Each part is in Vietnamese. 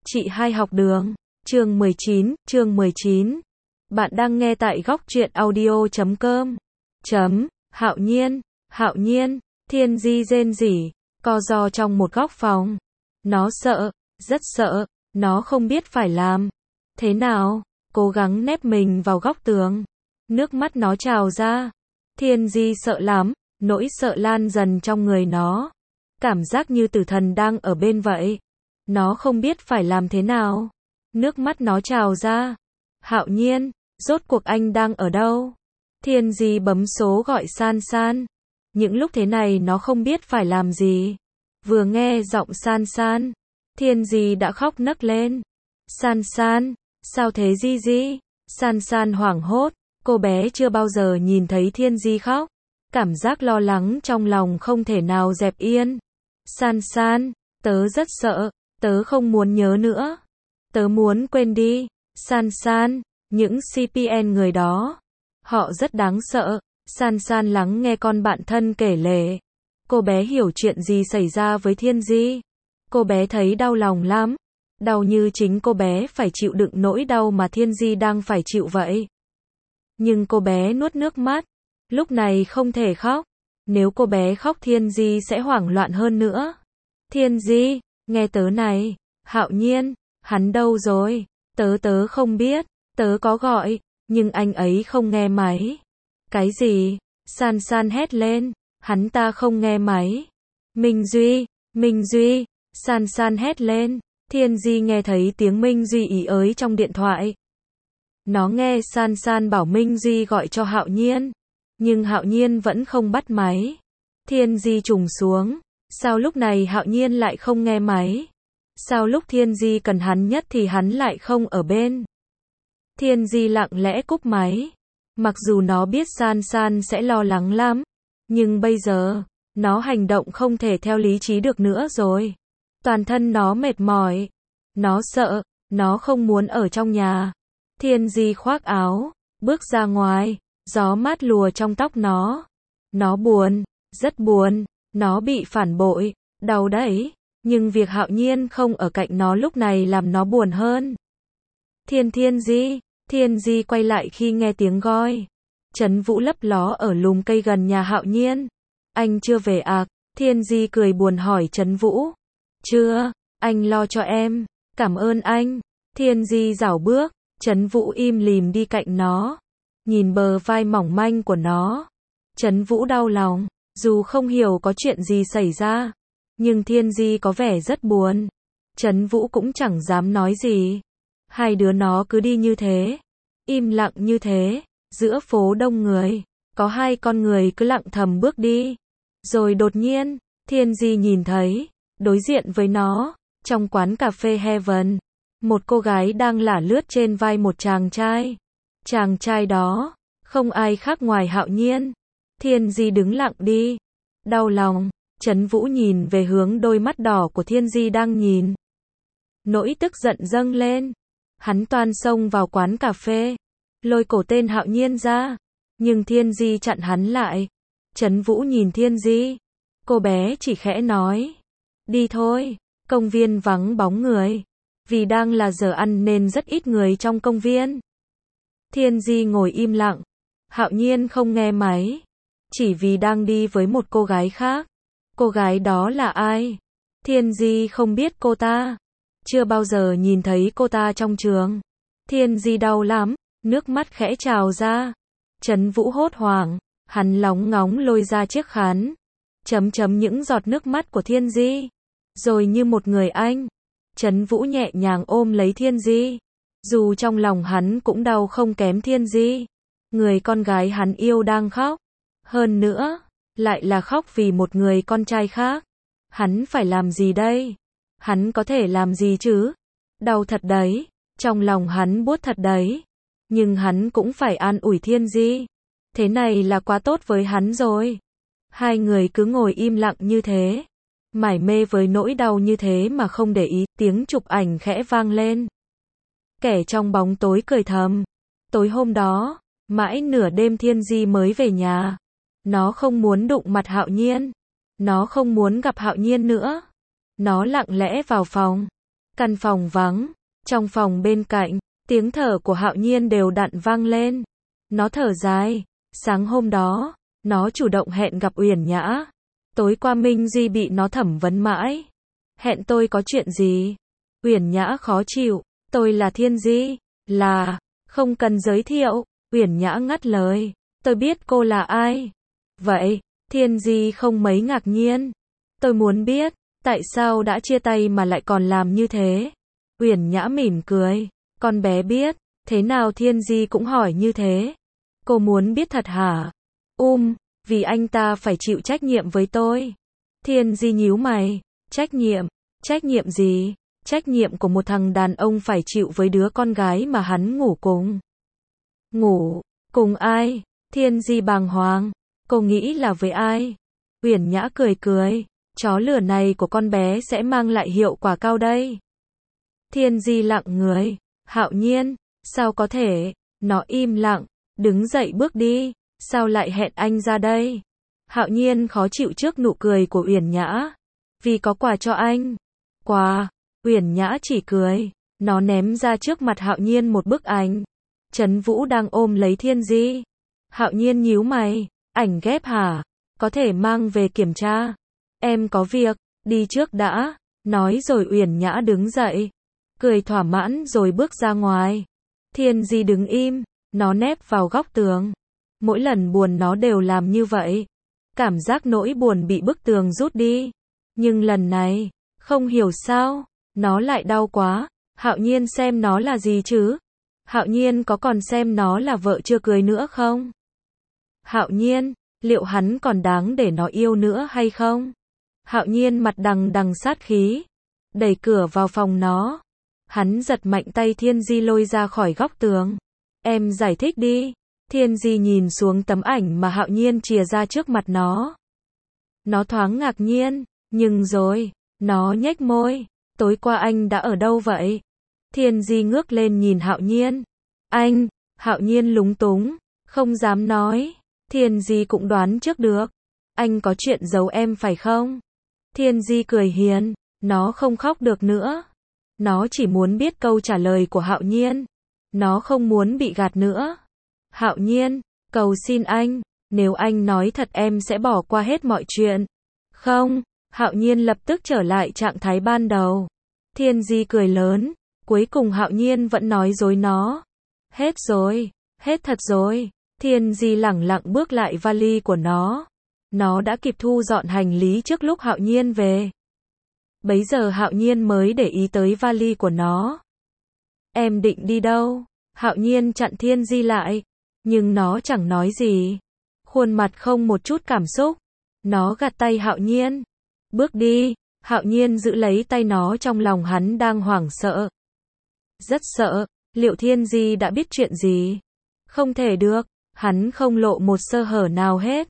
Chị hai học đường. Chương 19. Bạn đang nghe tại góc truyện audio.com. Hạo nhiên, Thiên Di rên rỉ, co ro trong một góc phòng. Nó sợ, rất sợ, nó không biết phải làm thế nào, cố gắng nép mình vào góc tường. Nước mắt nó trào ra. Thiên Di sợ lắm, nỗi sợ lan dần trong người nó. Cảm giác như tử thần đang ở bên vậy. Nó không biết phải làm thế nào. Nước mắt nó trào ra. Hạo nhiên, rốt cuộc anh đang ở đâu? Thiên Di bấm số gọi San San. Những lúc thế này nó không biết phải làm gì. Vừa nghe giọng San San, Thiên Di đã khóc nấc lên. San San, sao thế Di Di? San San hoảng hốt, cô bé chưa bao giờ nhìn thấy Thiên Di khóc. Cảm giác lo lắng trong lòng không thể nào dẹp yên. San San, tớ rất sợ, tớ không muốn nhớ nữa. Tớ muốn quên đi. San San, những CPN người đó, họ rất đáng sợ. San San lắng nghe con bạn thân kể lể. Cô bé hiểu chuyện gì xảy ra với Thiên Di. Cô bé thấy đau lòng lắm. Đau như chính cô bé phải chịu đựng nỗi đau mà Thiên Di đang phải chịu vậy. Nhưng cô bé nuốt nước mắt. Lúc này không thể khóc. Nếu cô bé khóc Thiên Di sẽ hoảng loạn hơn nữa. Thiên Di, nghe tớ này. Hạo nhiên, hắn đâu rồi? Tớ không biết. Tớ có gọi, nhưng anh ấy không nghe máy. Cái gì? San San hét lên. Hắn ta không nghe máy. Minh Duy, San San hét lên. Thiên Di nghe thấy tiếng Minh Duy ý ới trong điện thoại. Nó nghe San San bảo Minh Duy gọi cho Hạo nhiên. Nhưng Hạo nhiên vẫn không bắt máy. Thiên Di trùng xuống. Sao lúc này Hạo nhiên lại không nghe máy? Sao lúc Thiên Di cần hắn nhất thì hắn lại không ở bên? Thiên Di lặng lẽ cúp máy. Mặc dù nó biết San San sẽ lo lắng lắm. Nhưng bây giờ, nó hành động không thể theo lý trí được nữa rồi. Toàn thân nó mệt mỏi. Nó sợ, nó không muốn ở trong nhà. Thiên Di khoác áo, bước ra ngoài. Gió mát lùa trong tóc nó. Nó buồn, rất buồn. Nó bị phản bội, đau đấy. Nhưng việc Hạo nhiên không ở cạnh nó lúc này làm nó buồn hơn. Thiên Di quay lại khi nghe tiếng gọi. Trấn Vũ lấp ló ở lùm cây gần nhà Hạo nhiên. Anh chưa về à? Thiên Di cười buồn hỏi Trấn Vũ. Chưa, anh lo cho em. Cảm ơn anh. Thiên Di rảo bước. Trấn Vũ im lìm đi cạnh nó. Nhìn bờ vai mỏng manh của nó. Trấn Vũ đau lòng. Dù không hiểu có chuyện gì xảy ra. Nhưng Thiên Di có vẻ rất buồn. Trấn Vũ cũng chẳng dám nói gì. Hai đứa nó cứ đi như thế. Im lặng như thế. Giữa phố đông người. Có hai con người cứ lặng thầm bước đi. Rồi đột nhiên, Thiên Di nhìn thấy. Đối diện với nó. Trong quán cà phê Heaven. Một cô gái đang lả lướt trên vai một chàng trai. Chàng trai đó. Không ai khác ngoài Hạo nhiên. Thiên Di đứng lặng đi. Đau lòng. Trấn Vũ nhìn về hướng đôi mắt đỏ của Thiên Di đang nhìn. Nỗi tức giận dâng lên. Hắn toan xông vào quán cà phê. Lôi cổ tên Hạo nhiên ra. Nhưng Thiên Di chặn hắn lại. Trấn Vũ nhìn Thiên Di. Cô bé chỉ khẽ nói. Đi thôi. Công viên vắng bóng người. Vì đang là giờ ăn nên rất ít người trong công viên. Thiên Di ngồi im lặng. Hạo nhiên không nghe máy. Chỉ vì đang đi với một cô gái khác. Cô gái đó là ai? Thiên Di không biết cô ta. Chưa bao giờ nhìn thấy cô ta trong trường. Thiên Di đau lắm. Nước mắt khẽ trào ra. Trấn Vũ hốt hoảng. Hắn lóng ngóng lôi ra chiếc khăn. Chấm những giọt nước mắt của Thiên Di. Rồi như một người anh. Trấn Vũ nhẹ nhàng ôm lấy Thiên Di. Dù trong lòng hắn cũng đau không kém Thiên Di. Người con gái hắn yêu đang khóc. Hơn nữa, lại là khóc vì một người con trai khác. Hắn phải làm gì đây? Hắn có thể làm gì chứ? Đau thật đấy. Trong lòng hắn buốt thật đấy. Nhưng hắn cũng phải an ủi Thiên Di. Thế này là quá tốt với hắn rồi. Hai người cứ ngồi im lặng như thế. Mải mê với nỗi đau như thế mà không để ý. Tiếng chụp ảnh khẽ vang lên. Kẻ trong bóng tối cười thầm. Tối hôm đó, mãi nửa đêm Thiên Di mới về nhà. Nó không muốn đụng mặt Hạo nhiên. Nó không muốn gặp Hạo nhiên nữa. Nó lặng lẽ vào phòng. Căn phòng vắng, trong phòng bên cạnh, tiếng thở của Hạo Nhiên đều đặn vang lên. Nó thở dài, sáng hôm đó, nó chủ động hẹn gặp Uyển Nhã. Tối qua Minh Duy bị nó thẩm vấn mãi. Hẹn tôi có chuyện gì? Uyển Nhã khó chịu, tôi là Thiên Di, là, không cần giới thiệu. Uyển Nhã ngắt lời, tôi biết cô là ai. Vậy, Thiên Di không mấy ngạc nhiên. Tôi muốn biết, tại sao đã chia tay mà lại còn làm như thế? Uyển Nhã mỉm cười, con bé biết, thế nào Thiên Di cũng hỏi như thế. Cô muốn biết thật hả? Vì anh ta phải chịu trách nhiệm với tôi. Thiên Di nhíu mày, trách nhiệm gì? Trách nhiệm của một thằng đàn ông phải chịu với đứa con gái mà hắn ngủ cùng. Ngủ, cùng ai? Thiên Di bàng hoàng, cô nghĩ là với ai? Uyển Nhã cười cười, chó lửa này của con bé sẽ mang lại hiệu quả cao đây. Thiên Di lặng người, Hạo Nhiên, sao có thể? Nó im lặng, đứng dậy bước đi, sao lại hẹn anh ra đây? Hạo Nhiên khó chịu trước nụ cười của Uyển Nhã, vì có quà cho anh. Quà? Uyển Nhã chỉ cười, nó ném ra trước mặt Hạo Nhiên một bức ảnh. Trấn Vũ đang ôm lấy Thiên Di. Hạo Nhiên nhíu mày, ảnh ghép hả? Có thể mang về kiểm tra. Em có việc, đi trước đã. Nói rồi Uyển Nhã đứng dậy, cười thỏa mãn rồi bước ra ngoài. Thiên Di đứng im, nó nép vào góc tường. Mỗi lần buồn nó đều làm như vậy. Cảm giác nỗi buồn bị bức tường rút đi. Nhưng lần này, không hiểu sao, nó lại đau quá. Hạo Nhiên xem nó là gì chứ? Hạo Nhiên có còn xem nó là vợ chưa cưới nữa không? Hạo Nhiên, liệu hắn còn đáng để nó yêu nữa hay không? Hạo Nhiên mặt đằng đằng sát khí, đẩy cửa vào phòng nó. Hắn giật mạnh tay Thiên Di lôi ra khỏi góc tường. Em giải thích đi. Thiên Di nhìn xuống tấm ảnh mà Hạo Nhiên chìa ra trước mặt nó. Nó thoáng ngạc nhiên, nhưng rồi, nó nhếch môi. Tối qua anh đã ở đâu vậy? Thiên Di ngước lên nhìn Hạo Nhiên. Anh, Hạo Nhiên lúng túng, không dám nói. Thiên Di cũng đoán trước được. Anh có chuyện giấu em phải không? Thiên Di cười hiền, nó không khóc được nữa. Nó chỉ muốn biết câu trả lời của Hạo Nhiên. Nó không muốn bị gạt nữa. Hạo Nhiên, cầu xin anh, nếu anh nói thật em sẽ bỏ qua hết mọi chuyện. Không, Hạo Nhiên lập tức trở lại trạng thái ban đầu. Thiên Di cười lớn, cuối cùng Hạo Nhiên vẫn nói dối nó. Hết rồi, hết thật rồi. Thiên Di lẳng lặng bước lại vali của nó. Nó đã kịp thu dọn hành lý trước lúc Hạo Nhiên về. Bấy giờ Hạo Nhiên mới để ý tới vali của nó. Em định đi đâu? Hạo Nhiên chặn Thiên Di lại, nhưng nó chẳng nói gì. Khuôn mặt không một chút cảm xúc. Nó gạt tay Hạo Nhiên. Bước đi. Hạo Nhiên giữ lấy tay nó, trong lòng hắn đang hoảng sợ. Rất sợ, liệu Thiên Di đã biết chuyện gì? Không thể được, hắn không lộ một sơ hở nào hết.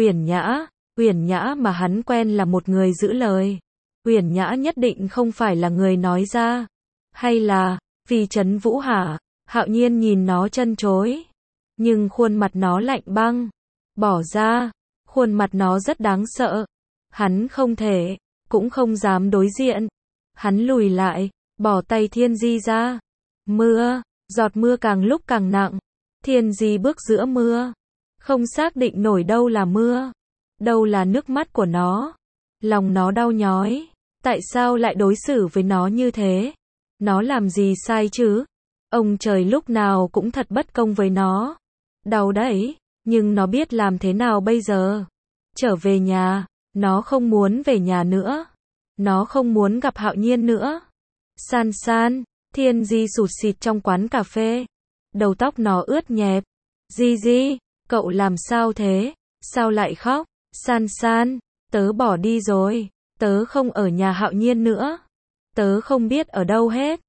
Uyển Nhã mà hắn quen là một người giữ lời. Uyển Nhã nhất định không phải là người nói ra. Hay là, vì Trấn Vũ hả? Hạo Nhiên nhìn nó trân trối. Nhưng khuôn mặt nó lạnh băng. Bỏ ra, khuôn mặt nó rất đáng sợ. Hắn không thể, cũng không dám đối diện. Hắn lùi lại, bỏ tay Thiên Di ra. Giọt mưa càng lúc càng nặng. Thiên Di bước giữa mưa. Không xác định nổi đâu là mưa, đâu là nước mắt của nó. Lòng nó đau nhói. Tại sao lại đối xử với nó như thế? Nó làm gì sai chứ? Ông trời lúc nào cũng thật bất công với nó. Đau đấy, nhưng nó biết làm thế nào bây giờ? Trở về nhà, nó không muốn về nhà nữa. Nó không muốn gặp Hạo Nhiên nữa. San San, Thiên Di sụt sịt trong quán cà phê. Đầu tóc nó ướt nhẹp. Di, cậu làm sao thế? Sao lại khóc? San San, tớ bỏ đi rồi. Tớ không ở nhà Hạo Nhiên nữa. Tớ không biết ở đâu hết.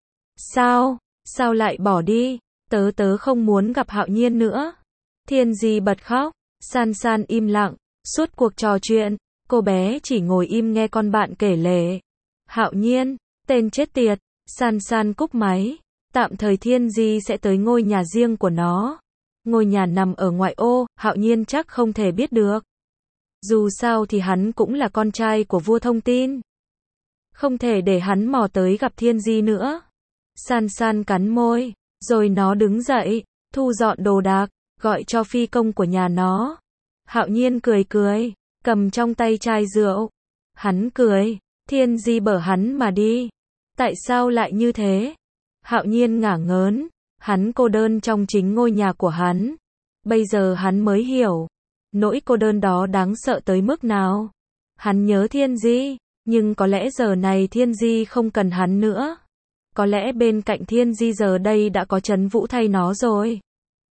Sao lại bỏ đi? Tớ không muốn gặp Hạo Nhiên nữa. Thiên Di bật khóc. San San im lặng. Suốt cuộc trò chuyện, cô bé chỉ ngồi im nghe con bạn kể lể. Hạo Nhiên, tên chết tiệt. San San cúp máy. Tạm thời Thiên Di sẽ tới ngôi nhà riêng của nó. Ngôi nhà nằm ở ngoại ô, Hạo Nhiên chắc không thể biết được. Dù sao thì hắn cũng là con trai của vua thông tin. Không thể để hắn mò tới gặp Thiên Di nữa. San San cắn môi, rồi nó đứng dậy, thu dọn đồ đạc, gọi cho phi công của nhà nó. Hạo Nhiên cười cười, cầm trong tay chai rượu. Hắn cười, Thiên Di bở hắn mà đi. Tại sao lại như thế? Hạo Nhiên ngả ngớn, hắn cô đơn trong chính ngôi nhà của hắn. Bây giờ hắn mới hiểu, nỗi cô đơn đó đáng sợ tới mức nào. Hắn nhớ Thiên Di, nhưng có lẽ giờ này Thiên Di không cần hắn nữa. Có lẽ bên cạnh Thiên Di giờ đây đã có Trấn Vũ thay nó rồi.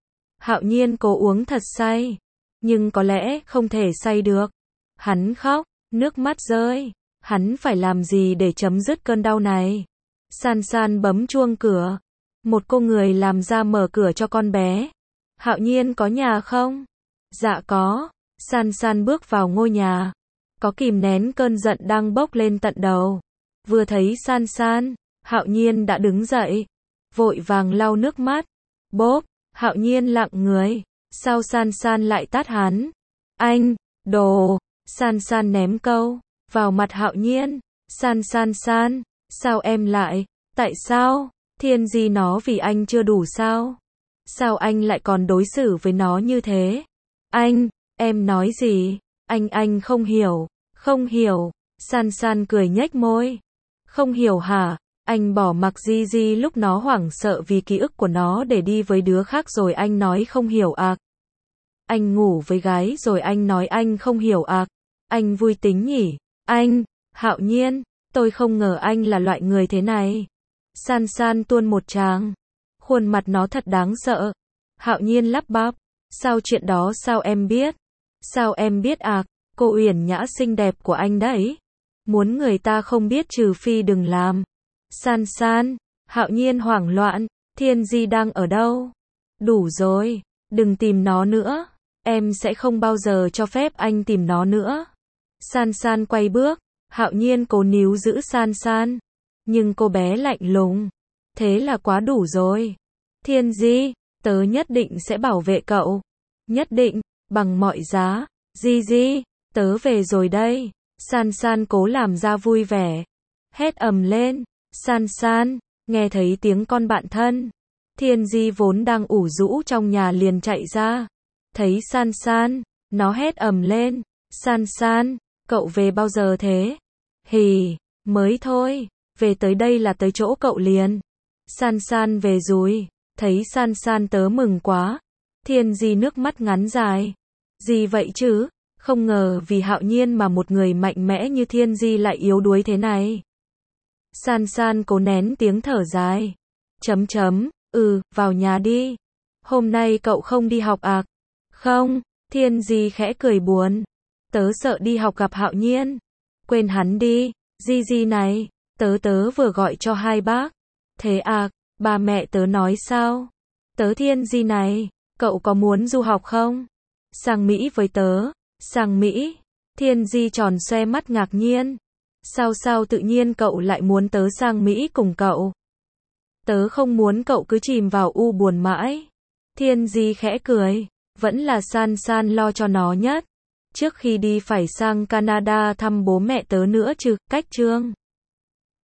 Hạo Nhiên cố uống thật say, nhưng có lẽ không thể say được. Hắn khóc, nước mắt rơi. Hắn phải làm gì để chấm dứt cơn đau này? San San bấm chuông cửa. Một cô người làm ra mở cửa cho con bé. Hạo Nhiên có nhà không? Dạ có. San San bước vào ngôi nhà. Có kìm nén cơn giận đang bốc lên tận đầu. Vừa thấy San San, Hạo Nhiên đã đứng dậy, vội vàng lau nước mắt. Bốp, Hạo Nhiên lặng người. Sao San San lại tát hắn? Anh, đồ. San San ném câu vào mặt Hạo Nhiên. San San, sao em lại? Tại sao? Thiên Di nó vì anh chưa đủ sao? Sao anh lại còn đối xử với nó như thế? Anh, em nói gì? Anh không hiểu, không hiểu. San San cười nhếch môi. Không hiểu hả? Anh bỏ mặc Di Di lúc nó hoảng sợ vì ký ức của nó để đi với đứa khác rồi anh nói không hiểu à? Anh ngủ với gái rồi anh nói anh không hiểu à? Anh vui tính nhỉ? Anh, Hạo Nhiên, tôi không ngờ anh là loại người thế này. San San tuôn một tràng. Khuôn mặt nó thật đáng sợ. Hạo Nhiên lắp bắp. Sao chuyện đó sao em biết? Sao em biết à? Cô Uyển Nhã xinh đẹp của anh đấy. Muốn người ta không biết trừ phi đừng làm. San San, Hạo Nhiên hoảng loạn. Thiên Di đang ở đâu? Đủ rồi, đừng tìm nó nữa. Em sẽ không bao giờ cho phép anh tìm nó nữa. San San quay bước. Hạo Nhiên cố níu giữ San San. Nhưng cô bé lạnh lùng. Thế là quá đủ rồi. Thiên Di, tớ nhất định sẽ bảo vệ cậu. Nhất định, bằng mọi giá. Di, tớ về rồi đây. San San cố làm ra vui vẻ. Hét ầm lên. San San, nghe thấy tiếng con bạn thân. Thiên Di vốn đang ủ rũ trong nhà liền chạy ra. Thấy San San, nó hét ầm lên. San San, cậu về bao giờ thế? Hì, mới thôi. Về tới đây là tới chỗ cậu liền. San San về rồi. Thấy San San tớ mừng quá. Thiên Di nước mắt ngắn dài. Gì vậy chứ? Không ngờ vì Hạo Nhiên mà một người mạnh mẽ như Thiên Di lại yếu đuối thế này. San San cố nén tiếng thở dài. Vào nhà đi. Hôm nay cậu không đi học à? Không, Thiên Di khẽ cười buồn. Tớ sợ đi học gặp Hạo Nhiên. Quên hắn đi, Di này, tớ vừa gọi cho hai bác. Thế à, ba mẹ tớ nói sao? Tớ Thiên Di này, cậu có muốn du học không? Sang Mỹ với tớ. Sang Mỹ? Thiên Di tròn xoe mắt ngạc nhiên. Sao tự nhiên cậu lại muốn tớ sang Mỹ cùng cậu? Tớ không muốn cậu cứ chìm vào u buồn mãi. Thiên Di khẽ cười. Vẫn là San San lo cho nó nhất. Trước khi đi phải sang Canada thăm bố mẹ tớ nữa chứ, cách chương.